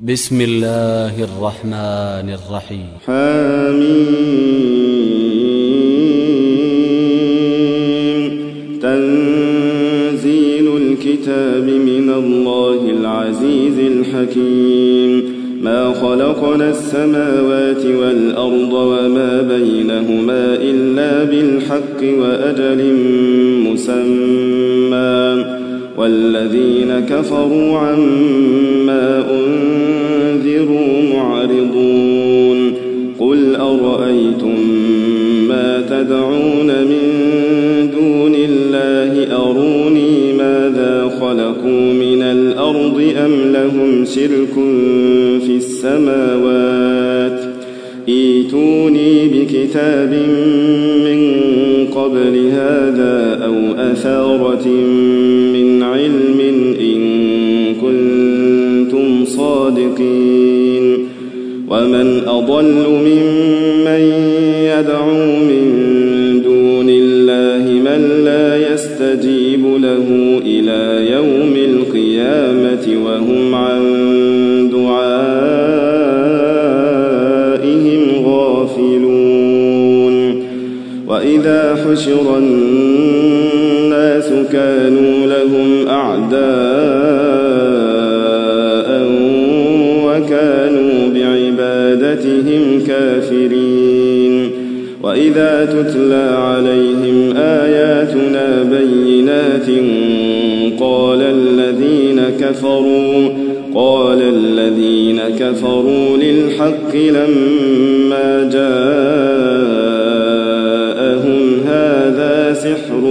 بسم الله الرحمن الرحيم. حميم. تنزيل الكتاب من الله العزيز الحكيم. ما خلقنا السماوات والأرض وما بينهما إلا بالحق وأجل مسمى والذين كفروا عما أنذروا معرضون. قل أرأيتم ما تدعون من دون الله أروني ماذا خلقوا من الأرض أم لهم شرك في السماوات ائتوني بكتاب من قبل هذا أو أثارة من علم إن كنتم صادقين. ومن أضل ممن يدعو من دون الله من لا يستجيب له إلى يوم القيامة وهم عن دعائهم غافلون. وإذا حشر الناس كانوا لهم أعداء وكانوا بعبادتهم كافرين. وإذا تتلى عليهم آياتنا بينات قال الذين كفروا للحق لما جاءهم هذا سحر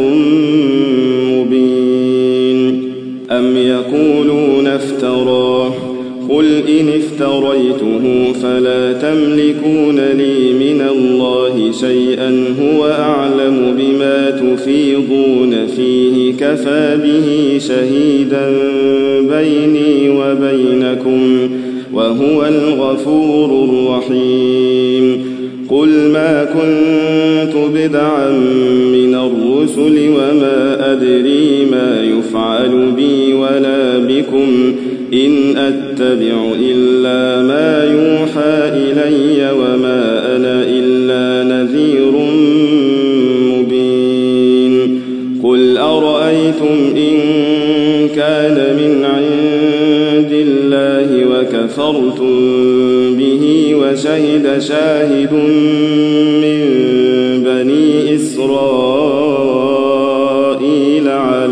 مبين. أم يقولون افتراه قل إن افتريته فلا تملكون لي من الله شيئا هو أعلم بما تفيضون فيه كفى به شهيدا بيني وبينكم وهو الغفور الرحيم. قل ما كنت بدعا من الرسل وما أدري ما يفعل بي ولا بكم إن أتبع إلا ما يوحى إلي وما أنا إلا نذير مبين. قل أرأيتم إن كان من عند الله وكفرتم به وشهد شاهد من بني إسرائيل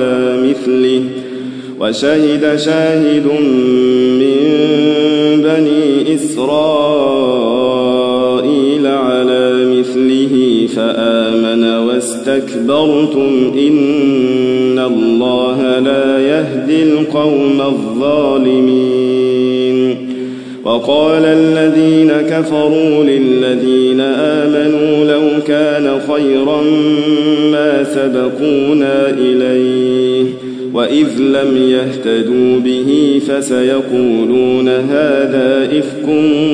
على مثله فآمن واستكبرتم إن الله لا يهدي القوم الظالمين. وقال الذين كفروا للذين آمنوا لو كان خيرا ما سبقونا إليه وإذ لم يهتدوا به فسيقولون هذا إفك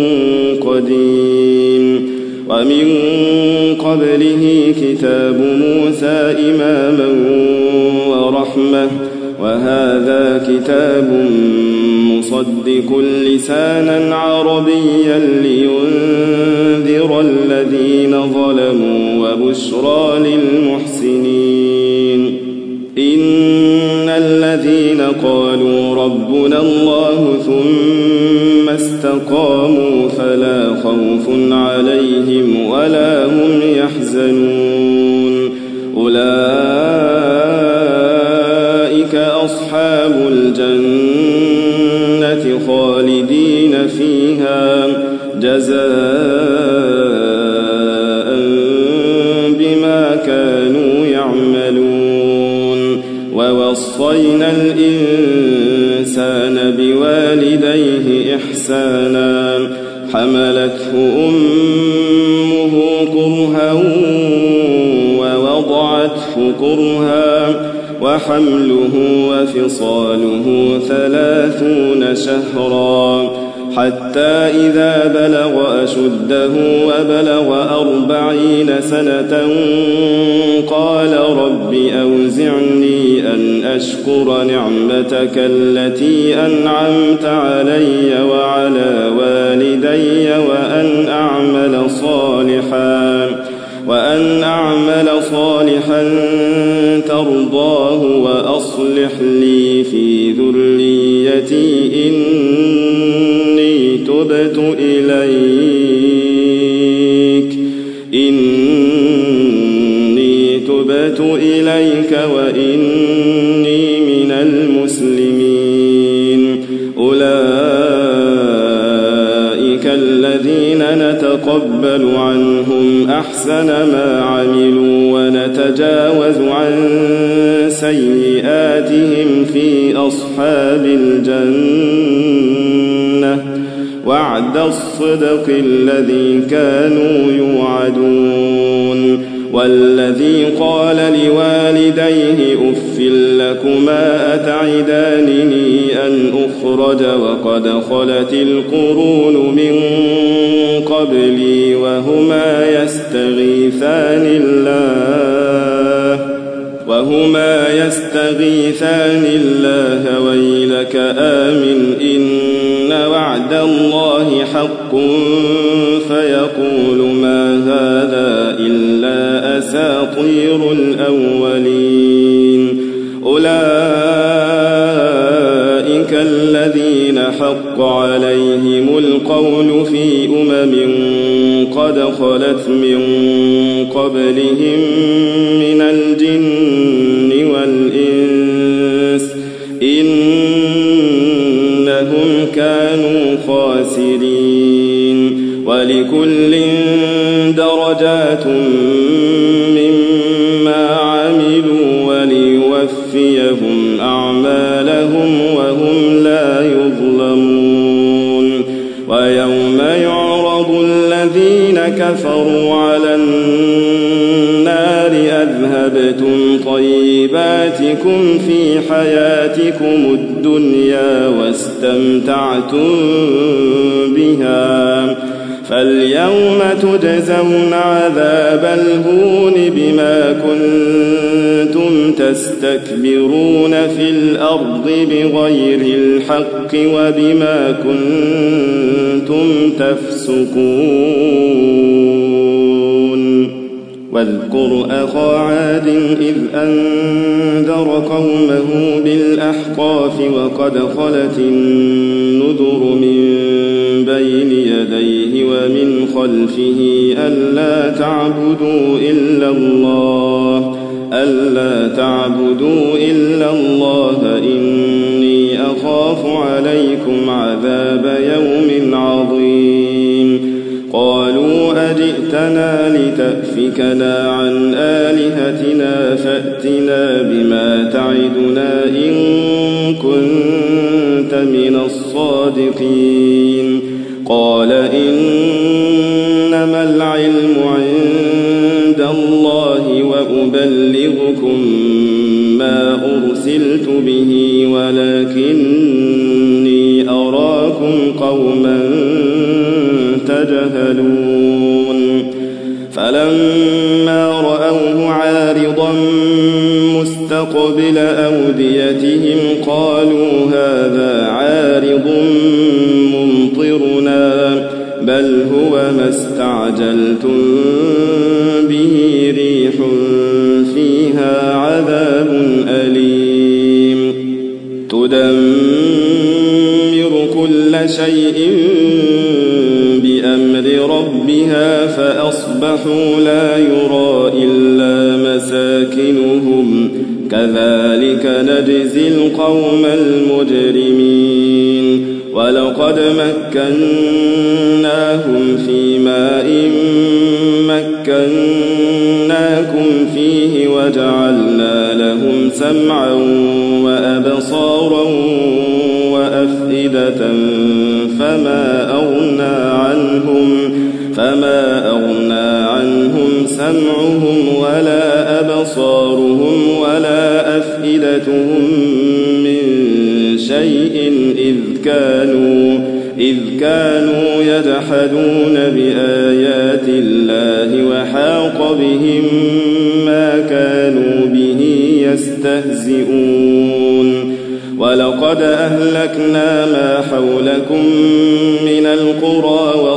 قديم. ومن قبله كتاب موسى إماما ورحمة وهذا كتاب مصدق لسانا عربيا لينذر الذين ظلموا وبشرى للمحسنين. إن الذين قالوا ربنا الله ثم استقاموا فلا خوف عليهم ولا هم يحزنون أولئك أصحاب الجنة خالدين فيها جزاء بما كانوا يعملون. ووصينا الإنسان بوالديه إحسانا حملته أمه كرها ووضعته كرها وحمله وفصاله 30 شهرا حتى إذا بلغ أشده وبلغ 40 سنة قال رب أوزعني أن أشكر نعمتك التي أنعمت علي وعلى إلي وأن أعمل صالحا ترضاه وأصلح لي في ذريتي إني تبت إليك وإني من المسلمين أولئك الذين نتقبل عنهم أحسن ما عملوا ونتجاوز عن سيئاتهم في أصحاب الجنة وعد الصدق الذي كانوا يوعدون والذي قال لوالديه أف لكما أتعدانني أن أخرج وقد خلت القرون من قبلي وهما يستغيثان الله ويلك آمن إن وعد الله حق فيقول ما هذا إلا أساطير الأولين أولئك الذين حق عليهم القول في قد خلت من قبلهم من الجن والإنس إنهم كانوا خاسرين ولكل درجات مما عملوا وليوفيهم أعمالهم وهم لا يظلمون ويوم يعرض الذين كفروا على النار أذهبتم طيباتكم في حياتكم الدنيا واستمتعتم بها فاليوم تجزون عذاب الهون بما كنتم تستكبرون في الأرض بغير الحق وبما كنتم تفسقون واذكر أخا عاد إذ أنذر قومه بالأحقاف وقد خلت النذر من بين يديه ومن خلفه ألا تعبدوا إلا الله إني أخاف عليكم عذاب يوم عظيم قالوا أجئتنا لتأفكنا عن آلهتنا فأتنا بما تعدنا إن كنت من الصادقين قال إنما العلم عند الله وأبلغكم ما أرسلت به ولكني أراكم قوما تجهلون فلما رأوه عارضا مستقبل أوديتهم قالوا هذا عارض ممطرنا بل هو ما استعجلتم به ريح فيها عذاب أليم تدمر كل شيء بأمر ربها فأصبحوا لا يرى إلا مساكنهم كذلك نجزي القوم المجرمين ولقد مكناهم في ماء مكناكم فيه وجعلنا لهم سمعا وأبصارا وأفئدة فما أغنى عنهم سمعهم ولا أبصارهم ولا أفئدتهم من شيء إذ كانوا يجحدون بآيات الله وحاق بهم ما كانوا به يستهزئون ولقد أهلكنا ما حولكم من القرى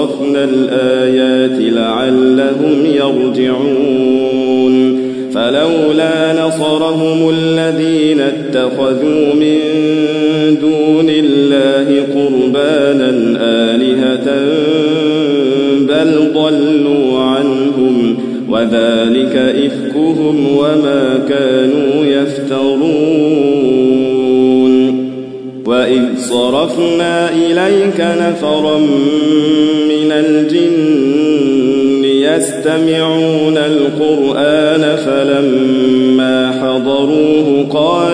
صرفنا الآيات لعلهم يرجعون فلولا نصرهم الذين اتخذوا من دون الله قربانا آلهة بل ضلوا عنهم وذلك إفكهم وما كانوا يفترون وإذ صرفنا إليك نفرا من الجن يستمعون القرآن فلما حضروه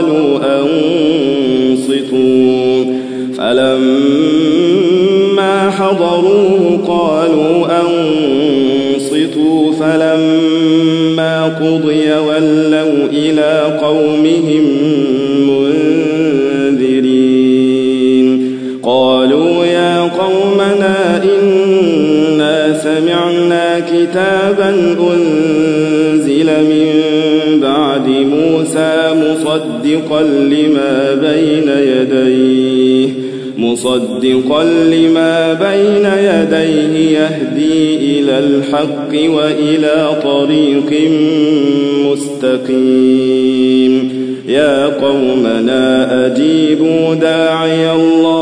قالوا أنصتوا فلما قضي ولوا إلى قومهم منذرين قالوا يا قومنا إنا سمعنا كتابا أنزل من بعد موسى مصدقا لما بين يديه يهدي إلى الحق وإلى طريق مستقيم يا قومنا أجيبوا داعي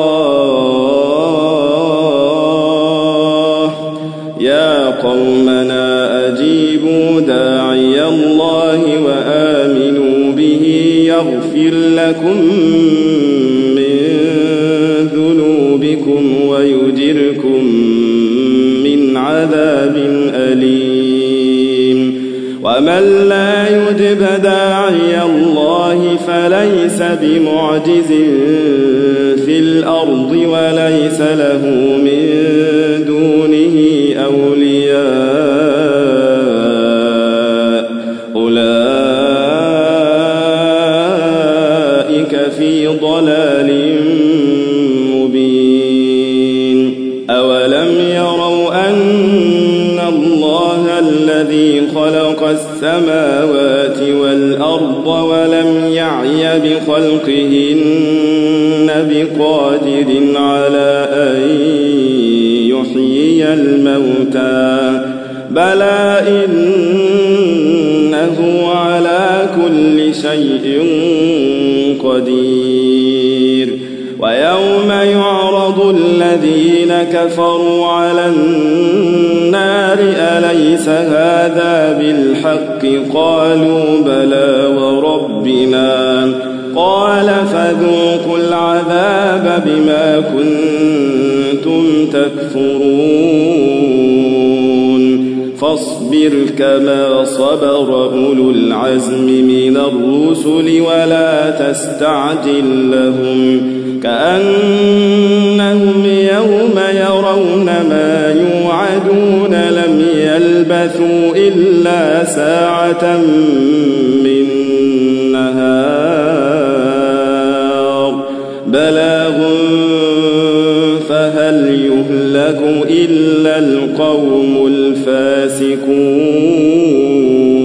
الله وآمنوا به يغفر لكم من ذنوبكم ويجركم من عذاب أليم ومن لا يجب داعي الله فليس بمعجز في الأرض وليس له من دونه أولياء أولئك في ضلال مبين أولم يروا أن الله الذي خلق السماوات والأرض ولم يعي بخلقهن بقادر على أن يحيي الموتى بلى إنه على كل شيء قدير ويوم يعرض الذين كفروا على النار أليس هذا بالحق قالوا بلى وربنا قال فذوقوا العذاب بما كنتم تكفرون فاصبر كما صبر أولو العزم من الرسل ولا تستعجل لهم كأنهم يوم يرون ما يوعدون لم يلبثوا إلا ساعة من نهار بلاغ فهل يهلك إلا القوم الفاسقون